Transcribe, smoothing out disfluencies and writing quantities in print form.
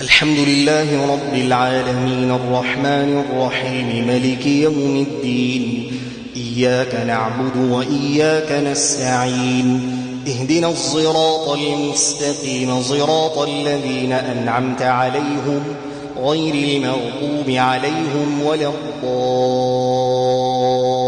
الحمد لله رب العالمين الرحمن الرحيم ملك يوم الدين. إياك نعبد وإياك نستعين. اهدنا الصراط المستقيم صراط الذين أنعمت عليهم غير المغضوب عليهم ولا الضالين.